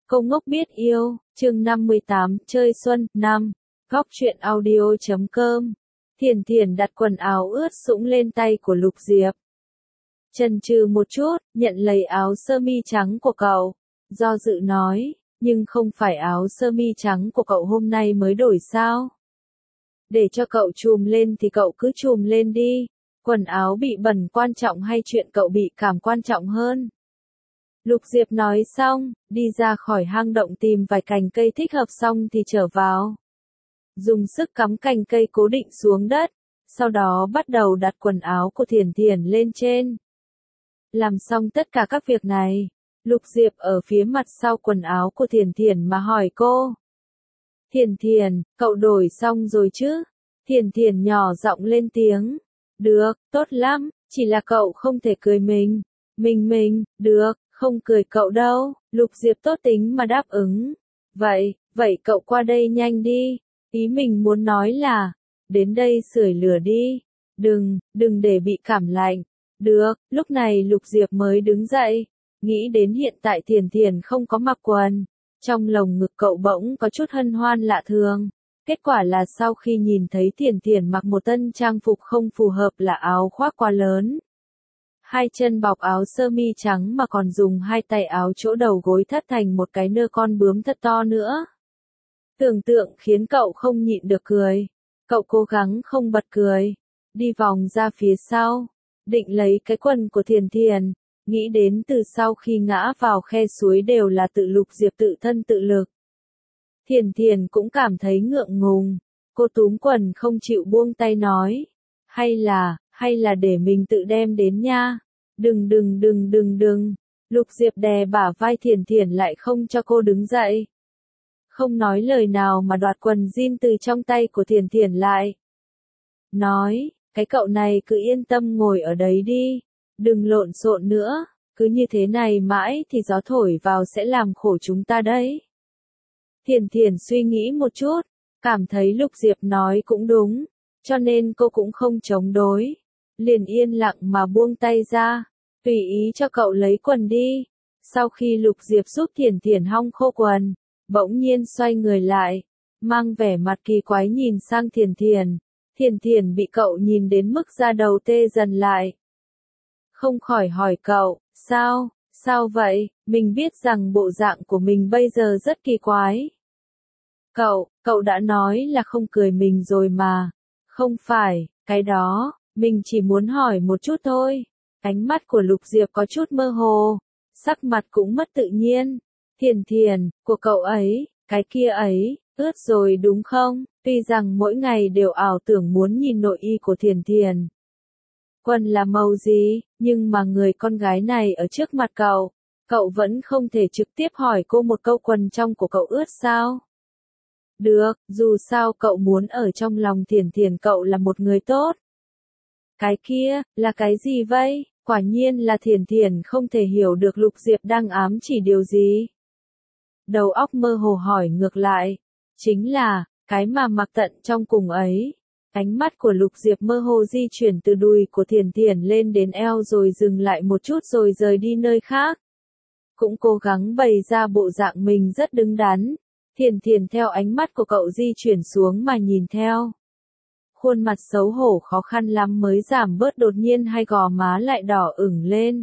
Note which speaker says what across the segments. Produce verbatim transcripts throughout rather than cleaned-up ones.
Speaker 1: Cô ngốc biết yêu, chương năm mươi tám, chơi xuân, năm. Góc truyện audio chấm com. Thiền Thiền đặt quần áo ướt sũng lên tay của Lục Diệp. Chần chừ một chút, nhận lấy áo sơ mi trắng của cậu. Do dự nói, nhưng không phải áo sơ mi trắng của cậu hôm nay mới đổi sao? Để cho cậu chùm lên thì cậu cứ chùm lên đi. Quần áo bị bẩn quan trọng hay chuyện cậu bị cảm quan trọng hơn? Lục Diệp nói xong, đi ra khỏi hang động tìm vài cành cây thích hợp xong thì trở vào. Dùng sức cắm cành cây cố định xuống đất, sau đó bắt đầu đặt quần áo của Thiền Thiền lên trên. Làm xong tất cả các việc này, Lục Diệp ở phía mặt sau quần áo của Thiền Thiền mà hỏi cô. Thiền Thiền, cậu đổi xong rồi chứ? Thiền Thiền nhỏ giọng lên tiếng. Được, tốt lắm, chỉ là cậu không thể cười mình. Mình mình, được. Không cười cậu đâu, Lục Diệp tốt tính mà đáp ứng. Vậy, vậy cậu qua đây nhanh đi. Ý mình muốn nói là, đến đây sưởi lửa đi. Đừng, đừng để bị cảm lạnh. Được, lúc này Lục Diệp mới đứng dậy. Nghĩ đến hiện tại Thiền Thiền không có mặc quần. Trong lồng ngực cậu bỗng có chút hân hoan lạ thường. Kết quả là sau khi nhìn thấy Thiền Thiền mặc một tân trang phục không phù hợp là áo khoác quá lớn. Hai chân bọc áo sơ mi trắng mà còn dùng hai tay áo chỗ đầu gối thắt thành một cái nơ con bướm thật to nữa. Tưởng tượng khiến cậu không nhịn được cười. Cậu cố gắng không bật cười. Đi vòng ra phía sau. Định lấy cái quần của Thiền Thiền. Nghĩ đến từ sau khi ngã vào khe suối đều là tự Lục Diệp tự thân tự lực. Thiền Thiền cũng cảm thấy ngượng ngùng. Cô túm quần không chịu buông tay nói. Hay là, hay là để mình tự đem đến nha. Đừng đừng đừng đừng đừng. Lục Diệp đè bả vai Thiền Thiền lại không cho cô đứng dậy. Không nói lời nào mà đoạt quần jean từ trong tay của Thiền Thiền lại. Nói, cái cậu này cứ yên tâm ngồi ở đấy đi. Đừng lộn xộn nữa. Cứ như thế này mãi thì gió thổi vào sẽ làm khổ chúng ta đấy. Thiền Thiền suy nghĩ một chút. Cảm thấy Lục Diệp nói cũng đúng. Cho nên cô cũng không chống đối. Liền yên lặng mà buông tay ra. Tùy ý cho cậu lấy quần đi. Sau khi Lục Diệp giúp Thiền Thiền hong khô quần, bỗng nhiên xoay người lại, mang vẻ mặt kỳ quái nhìn sang Thiền Thiền. Thiền Thiền bị cậu nhìn đến mức da đầu tê dần lại. Không khỏi hỏi cậu, sao, sao vậy, mình biết rằng bộ dạng của mình bây giờ rất kỳ quái. Cậu, cậu đã nói là không cười mình rồi mà. Không phải, cái đó, mình chỉ muốn hỏi một chút thôi. Ánh mắt của Lục Diệp có chút mơ hồ, sắc mặt cũng mất tự nhiên. Thiền Thiền, của cậu ấy, cái kia ấy, ướt rồi đúng không? Tuy rằng mỗi ngày đều ảo tưởng muốn nhìn nội y của Thiền Thiền. Quần là màu gì, nhưng mà người con gái này ở trước mặt cậu, cậu vẫn không thể trực tiếp hỏi cô một câu quần trong của cậu ướt sao? Được, dù sao cậu muốn ở trong lòng Thiền Thiền cậu là một người tốt. Cái kia, là cái gì vậy? Quả nhiên là Thiền Thiền không thể hiểu được Lục Diệp đang ám chỉ điều gì. Đầu óc mơ hồ hỏi ngược lại. Chính là, cái mà mặc tận trong cùng ấy. Ánh mắt của Lục Diệp mơ hồ di chuyển từ đùi của Thiền Thiền lên đến eo rồi dừng lại một chút rồi rời đi nơi khác. Cũng cố gắng bày ra bộ dạng mình rất đứng đắn. Thiền Thiền theo ánh mắt của cậu di chuyển xuống mà nhìn theo. Khuôn mặt xấu hổ khó khăn lắm mới giảm bớt đột nhiên hai gò má lại đỏ ửng lên.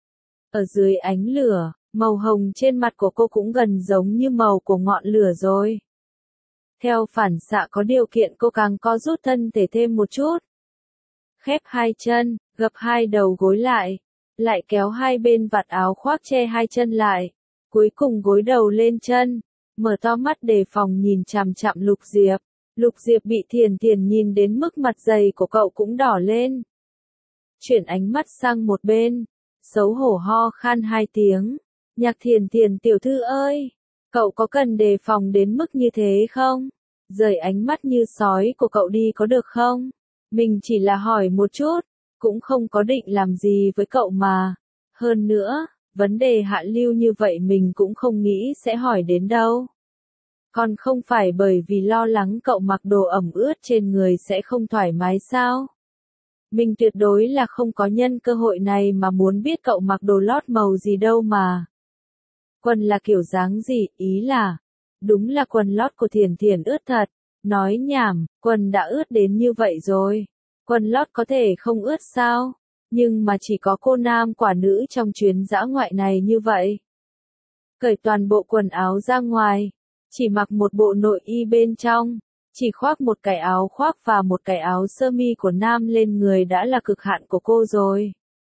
Speaker 1: Ở dưới ánh lửa, màu hồng trên mặt của cô cũng gần giống như màu của ngọn lửa rồi. Theo phản xạ có điều kiện cô càng co rút thân thể thêm một chút. Khép hai chân, gập hai đầu gối lại, lại kéo hai bên vạt áo khoác che hai chân lại, cuối cùng gối đầu lên chân, mở to mắt đề phòng nhìn chằm chằm Lục Diệp. Lục Diệp bị Thiền Thiền nhìn đến mức mặt dày của cậu cũng đỏ lên. Chuyển ánh mắt sang một bên, xấu hổ ho khan hai tiếng. Nhạc Thiền Thiền tiểu thư ơi, cậu có cần đề phòng đến mức như thế không? Rời ánh mắt như sói của cậu đi có được không? Mình chỉ là hỏi một chút, cũng không có định làm gì với cậu mà. Hơn nữa, vấn đề hạ lưu như vậy mình cũng không nghĩ sẽ hỏi đến đâu. Còn không phải bởi vì lo lắng cậu mặc đồ ẩm ướt trên người sẽ không thoải mái sao? Mình tuyệt đối là không có nhân cơ hội này mà muốn biết cậu mặc đồ lót màu gì đâu mà. Quần là kiểu dáng gì, ý là, đúng là quần lót của Thiền Thiền ướt thật. Nói nhảm, quần đã ướt đến như vậy rồi. Quần lót có thể không ướt sao? Nhưng mà chỉ có cô nam quả nữ trong chuyến dã ngoại này như vậy. Cởi toàn bộ quần áo ra ngoài, chỉ mặc một bộ nội y bên trong, chỉ khoác một cái áo khoác và một cái áo sơ mi của nam lên người đã là cực hạn của cô rồi.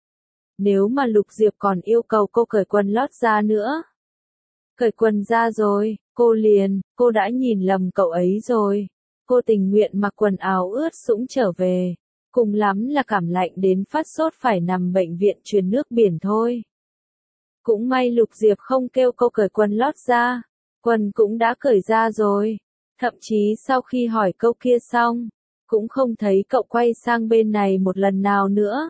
Speaker 1: Nếu mà Lục Diệp còn yêu cầu cô cởi quần lót ra nữa. Cởi quần ra rồi, cô liền, cô đã nhìn lầm cậu ấy rồi. Cô tình nguyện mặc quần áo ướt sũng trở về. Cùng lắm là cảm lạnh đến phát sốt phải nằm bệnh viện truyền nước biển thôi. Cũng may Lục Diệp không kêu cô cởi quần lót ra. Quần cũng đã cởi ra rồi. Thậm chí sau khi hỏi câu kia xong, cũng không thấy cậu quay sang bên này một lần nào nữa.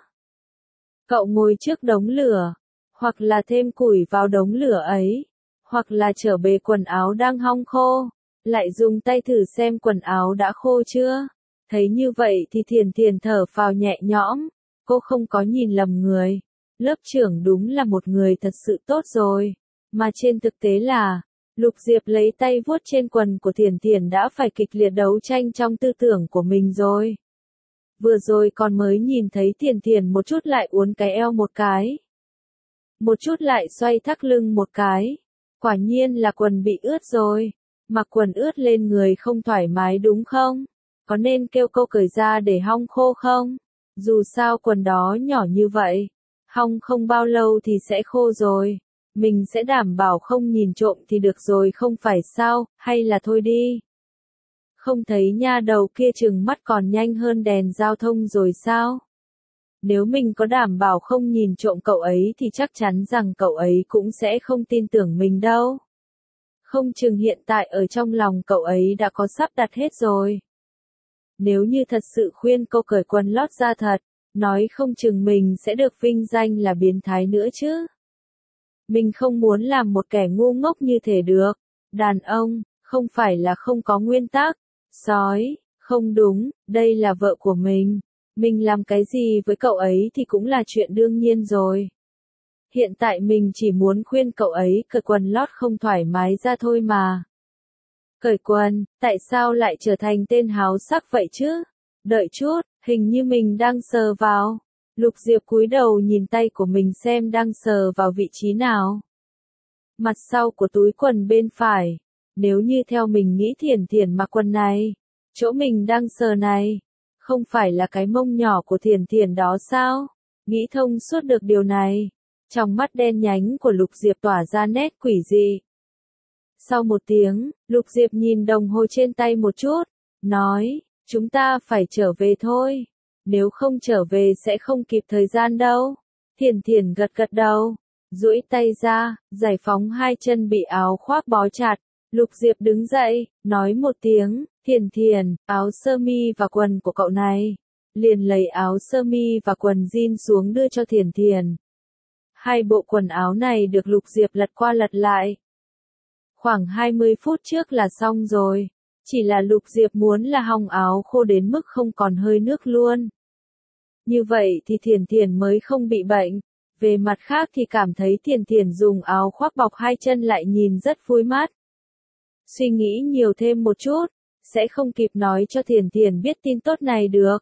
Speaker 1: Cậu ngồi trước đống lửa, hoặc là thêm củi vào đống lửa ấy, hoặc là trở bề quần áo đang hong khô, lại dùng tay thử xem quần áo đã khô chưa. Thấy như vậy thì Thiền Thiền thở phào nhẹ nhõm, cô không có nhìn lầm người. Lớp trưởng đúng là một người thật sự tốt rồi, mà trên thực tế là, Lục Diệp lấy tay vuốt trên quần của Thiền Thiền đã phải kịch liệt đấu tranh trong tư tưởng của mình rồi. Vừa rồi còn mới nhìn thấy Thiền Thiền một chút lại uốn cái eo một cái. Một chút lại xoay thắt lưng một cái. Quả nhiên là quần bị ướt rồi. Mặc quần ướt lên người không thoải mái đúng không? Có nên kêu cô cởi ra để hong khô không? Dù sao quần đó nhỏ như vậy. Hong không bao lâu thì sẽ khô rồi. Mình sẽ đảm bảo không nhìn trộm thì được rồi không phải sao, hay là thôi đi. Không thấy nha đầu kia chừng mắt còn nhanh hơn đèn giao thông rồi sao? Nếu mình có đảm bảo không nhìn trộm cậu ấy thì chắc chắn rằng cậu ấy cũng sẽ không tin tưởng mình đâu. Không chừng hiện tại ở trong lòng cậu ấy đã có sắp đặt hết rồi. Nếu như thật sự khuyên cô cởi quần lót ra thật, nói không chừng mình sẽ được vinh danh là biến thái nữa chứ. Mình không muốn làm một kẻ ngu ngốc như thế được. Đàn ông, không phải là không có nguyên tắc. Sói, không đúng, đây là vợ của mình. Mình làm cái gì với cậu ấy thì cũng là chuyện đương nhiên rồi. Hiện tại mình chỉ muốn khuyên cậu ấy cởi quần lót không thoải mái ra thôi mà. Cởi quần, tại sao lại trở thành tên háo sắc vậy chứ? Đợi chút, hình như mình đang sờ vào. Lục Diệp cúi đầu nhìn tay của mình xem đang sờ vào vị trí nào. Mặt sau của túi quần bên phải. Nếu như theo mình nghĩ Thiền Thiền mặc quần này, chỗ mình đang sờ này, không phải là cái mông nhỏ của Thiền Thiền đó sao? Nghĩ thông suốt được điều này. Trong mắt đen nhánh của Lục Diệp tỏa ra nét quỷ dị. Sau một tiếng, Lục Diệp nhìn đồng hồ trên tay một chút, nói, chúng ta phải trở về thôi. Nếu không trở về sẽ không kịp thời gian đâu. Thiền Thiền gật gật đầu, duỗi tay ra, giải phóng hai chân bị áo khoác bó chặt. Lục Diệp đứng dậy, nói một tiếng, Thiền Thiền, áo sơ mi và quần của cậu này. Liền lấy áo sơ mi và quần jean xuống đưa cho Thiền Thiền. Hai bộ quần áo này được Lục Diệp lật qua lật lại. Khoảng hai mươi phút trước là xong rồi. Chỉ là Lục Diệp muốn là hong áo khô đến mức không còn hơi nước luôn. Như vậy thì Thiền Thiền mới không bị bệnh. Về mặt khác thì cảm thấy Thiền Thiền dùng áo khoác bọc hai chân lại nhìn rất vui mắt. Suy nghĩ nhiều thêm một chút, sẽ không kịp nói cho Thiền Thiền biết tin tốt này được.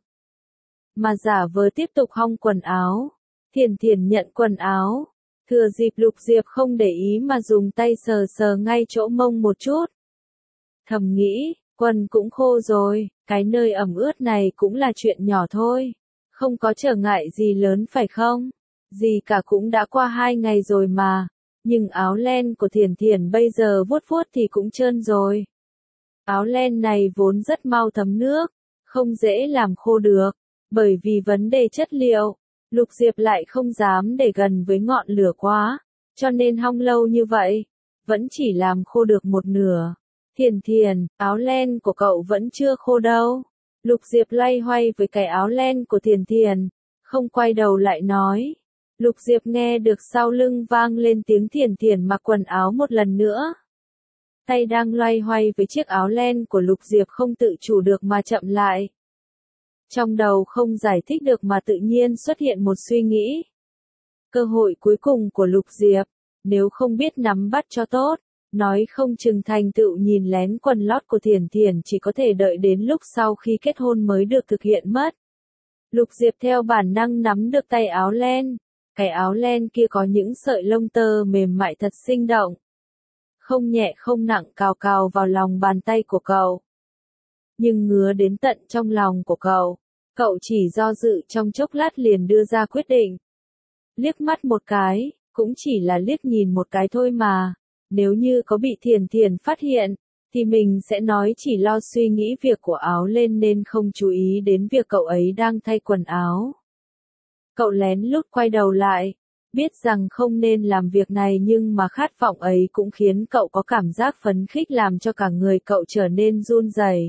Speaker 1: Mà giả vờ tiếp tục hong quần áo. Thiền Thiền nhận quần áo. Thừa dịp Lục Diệp không để ý mà dùng tay sờ sờ ngay chỗ mông một chút. Thầm nghĩ, quần cũng khô rồi, cái nơi ẩm ướt này cũng là chuyện nhỏ thôi. Không có trở ngại gì lớn phải không? Gì cả cũng đã qua hai ngày rồi mà. Nhưng áo len của Thiền Thiền bây giờ vuốt vuốt thì cũng trơn rồi. Áo len này vốn rất mau thấm nước, không dễ làm khô được. Bởi vì vấn đề chất liệu, Lục Diệp lại không dám để gần với ngọn lửa quá. Cho nên hong lâu như vậy, vẫn chỉ làm khô được một nửa. Thiền Thiền, áo len của cậu vẫn chưa khô đâu. Lục Diệp loay hoay với cái áo len của Thiền Thiền, không quay đầu lại nói. Lục Diệp nghe được sau lưng vang lên tiếng Thiền Thiền mặc quần áo một lần nữa. Tay đang loay hoay với chiếc áo len của Lục Diệp không tự chủ được mà chậm lại. Trong đầu không giải thích được mà tự nhiên xuất hiện một suy nghĩ. Cơ hội cuối cùng của Lục Diệp, nếu không biết nắm bắt cho tốt, nói không chừng thành tựu nhìn lén quần lót của Thiển Thiển chỉ có thể đợi đến lúc sau khi kết hôn mới được thực hiện mất. Lục Diệp theo bản năng nắm được tay áo len, cái áo len kia có những sợi lông tơ mềm mại thật sinh động. Không nhẹ không nặng cào cào vào lòng bàn tay của cậu. Nhưng ngứa đến tận trong lòng của cậu, cậu chỉ do dự trong chốc lát liền đưa ra quyết định. Liếc mắt một cái, cũng chỉ là liếc nhìn một cái thôi mà, nếu như có bị Thiển Thiển phát hiện, thì mình sẽ nói chỉ lo suy nghĩ việc của áo lên nên không chú ý đến việc cậu ấy đang thay quần áo. Cậu lén lút quay đầu lại, biết rằng không nên làm việc này nhưng mà khát vọng ấy cũng khiến cậu có cảm giác phấn khích làm cho cả người cậu trở nên run rẩy.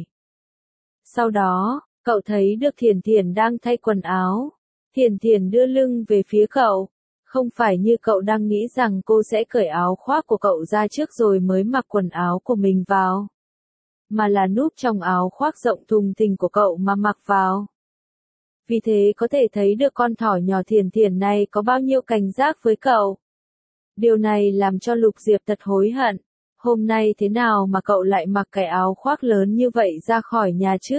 Speaker 1: Sau đó, cậu thấy được Thiển Thiển đang thay quần áo. Thiển Thiển đưa lưng về phía cậu. Không phải như cậu đang nghĩ rằng cô sẽ cởi áo khoác của cậu ra trước rồi mới mặc quần áo của mình vào. Mà là núp trong áo khoác rộng thùng thình của cậu mà mặc vào. Vì thế có thể thấy được con thỏ nhỏ Thiển Thiển này có bao nhiêu cảnh giác với cậu. Điều này làm cho Lục Diệp thật hối hận. Hôm nay thế nào mà cậu lại mặc cái áo khoác lớn như vậy ra khỏi nhà chứ?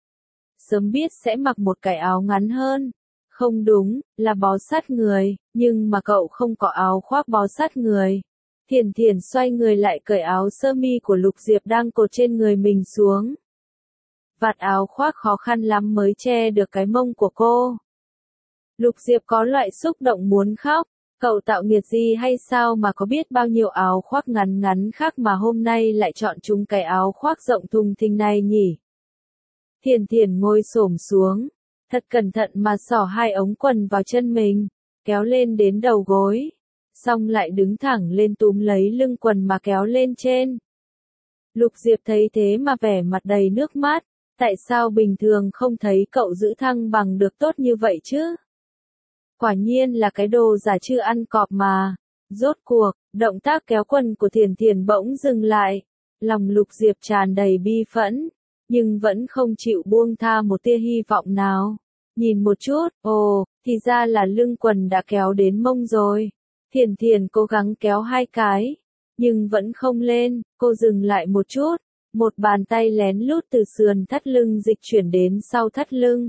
Speaker 1: Sớm biết sẽ mặc một cái áo ngắn hơn. Không đúng, là bó sát người, nhưng mà cậu không có áo khoác bó sát người. Thiển Thiển xoay người lại cởi áo sơ mi của Lục Diệp đang cột trên người mình xuống. Vạt áo khoác khó khăn lắm mới che được cái mông của cô. Lục Diệp có loại xúc động muốn khóc, cậu tạo nghiệt gì hay sao mà có biết bao nhiêu áo khoác ngắn ngắn khác mà hôm nay lại chọn chúng cái áo khoác rộng thùng thình này nhỉ? Thiển Thiển ngồi xổm xuống, thật cẩn thận mà xỏ hai ống quần vào chân mình, kéo lên đến đầu gối, xong lại đứng thẳng lên túm lấy lưng quần mà kéo lên trên. Lục Diệp thấy thế mà vẻ mặt đầy nước mắt, tại sao bình thường không thấy cậu giữ thăng bằng được tốt như vậy chứ? Quả nhiên là cái đồ giả chưa ăn cọp mà. Rốt cuộc, động tác kéo quần của Thiển Thiển bỗng dừng lại, lòng Lục Diệp tràn đầy bi phẫn, nhưng vẫn không chịu buông tha một tia hy vọng nào. Nhìn một chút, ồ, thì ra là lưng quần đã kéo đến mông rồi. Thiển Thiển cố gắng kéo hai cái, nhưng vẫn không lên, cô dừng lại một chút, một bàn tay lén lút từ sườn thắt lưng dịch chuyển đến sau thắt lưng.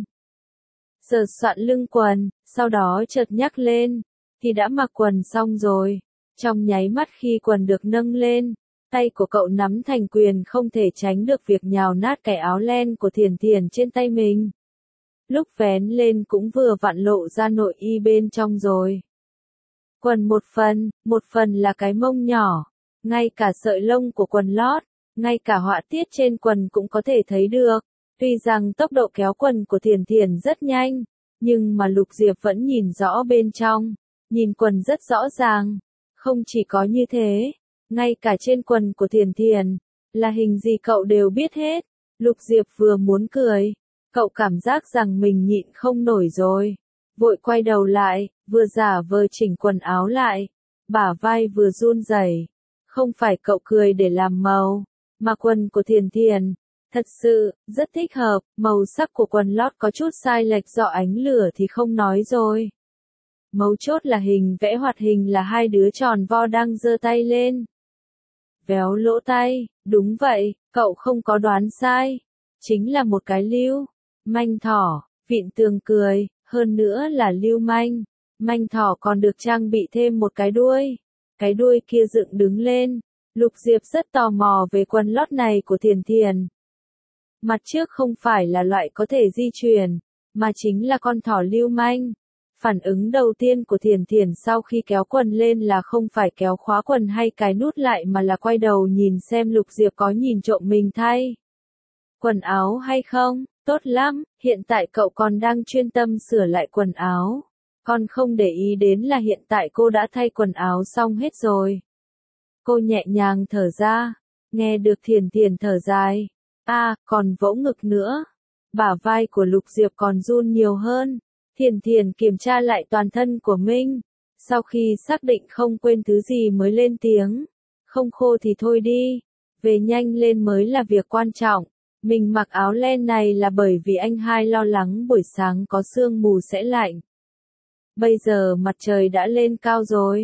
Speaker 1: Sờ soạn lưng quần, sau đó chợt nhắc lên, thì đã mặc quần xong rồi. Trong nháy mắt khi quần được nâng lên, tay của cậu nắm thành quyền không thể tránh được việc nhào nát cái áo len của Thiển Thiển trên tay mình. Lúc vén lên cũng vừa vặn lộ ra nội y bên trong rồi. Quần một phần, một phần là cái mông nhỏ, ngay cả sợi lông của quần lót, ngay cả họa tiết trên quần cũng có thể thấy được. Tuy rằng tốc độ kéo quần của Thiển Thiển rất nhanh, nhưng mà Lục Diệp vẫn nhìn rõ bên trong, nhìn quần rất rõ ràng. Không chỉ có như thế, ngay cả trên quần của Thiển Thiển, là hình gì cậu đều biết hết. Lục Diệp vừa muốn cười, cậu cảm giác rằng mình nhịn không nổi rồi. Vội quay đầu lại, vừa giả vờ chỉnh quần áo lại, bả vai vừa run rẩy. Không phải cậu cười để làm màu, mà quần của Thiển Thiển thật sự rất thích hợp, màu sắc của quần lót có chút sai lệch do ánh lửa thì không nói rồi. Mấu chốt là hình vẽ hoạt hình là hai đứa tròn vo đang giơ tay lên. Véo lỗ tay, đúng vậy, cậu không có đoán sai. Chính là một cái lưu manh thỏ, Vịn Tường cười, hơn nữa là lưu manh. Manh thỏ còn được trang bị thêm một cái đuôi. Cái đuôi kia dựng đứng lên. Lục Diệp rất tò mò về quần lót này của Thiển Thiển. Mặt trước không phải là loại có thể di chuyển, mà chính là con thỏ lưu manh. Phản ứng đầu tiên của Thiển Thiển sau khi kéo quần lên là không phải kéo khóa quần hay cài nút lại mà là quay đầu nhìn xem Lục Diệp có nhìn trộm mình thay quần áo hay không. Tốt lắm, hiện tại cậu còn đang chuyên tâm sửa lại quần áo. Còn không để ý đến là hiện tại cô đã thay quần áo xong hết rồi. Cô nhẹ nhàng thở ra, nghe được Thiển Thiển thở dài. À, còn vỗ ngực nữa. Bả vai của Lục Diệp còn run nhiều hơn. Thiển Thiển kiểm tra lại toàn thân của mình. Sau khi xác định không quên thứ gì mới lên tiếng. Không khô thì thôi đi. Về nhanh lên mới là việc quan trọng. Mình mặc áo len này là bởi vì anh hai lo lắng buổi sáng có sương mù sẽ lạnh. Bây giờ mặt trời đã lên cao rồi.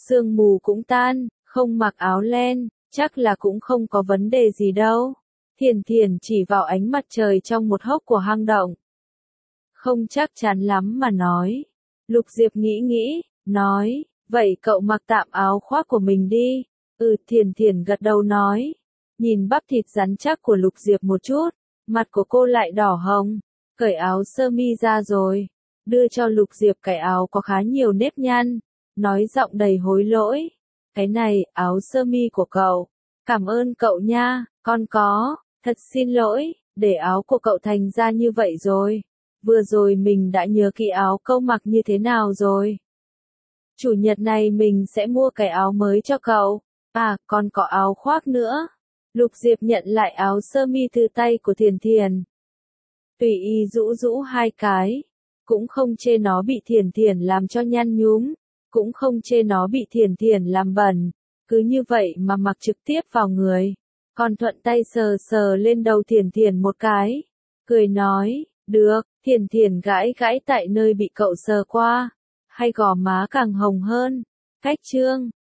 Speaker 1: Sương mù cũng tan, không mặc áo len, chắc là cũng không có vấn đề gì đâu. Thiền Thiền chỉ vào ánh mặt trời trong một hốc của hang động. Không chắc chắn lắm mà nói. Lục Diệp nghĩ nghĩ, nói, vậy cậu mặc tạm áo khoác của mình đi. Ừ, Thiền Thiền gật đầu nói. Nhìn bắp thịt rắn chắc của Lục Diệp một chút, mặt của cô lại đỏ hồng, cởi áo sơ mi ra rồi, đưa cho Lục Diệp cái áo có khá nhiều nếp nhăn, nói giọng đầy hối lỗi. Cái này, áo sơ mi của cậu. Cảm ơn cậu nha, con có, thật xin lỗi, để áo của cậu thành ra như vậy rồi. Vừa rồi mình đã nhớ kỹ áo câu mặc như thế nào rồi. Chủ nhật này mình sẽ mua cái áo mới cho cậu. À, còn có áo khoác nữa. Lục Diệp nhận lại áo sơ mi từ tay của Thiền Thiền. Tùy y rũ rũ hai cái. Cũng không chê nó bị Thiền Thiền làm cho nhăn nhúm. Cũng không chê nó bị Thiền Thiền làm bẩn. Cứ như vậy mà mặc trực tiếp vào người. Còn thuận tay sờ sờ lên đầu Thiền Thiền một cái. Cười nói, được, Thiền Thiền gãi gãi tại nơi bị cậu sờ qua. Hay gò má càng hồng hơn. Cách trương.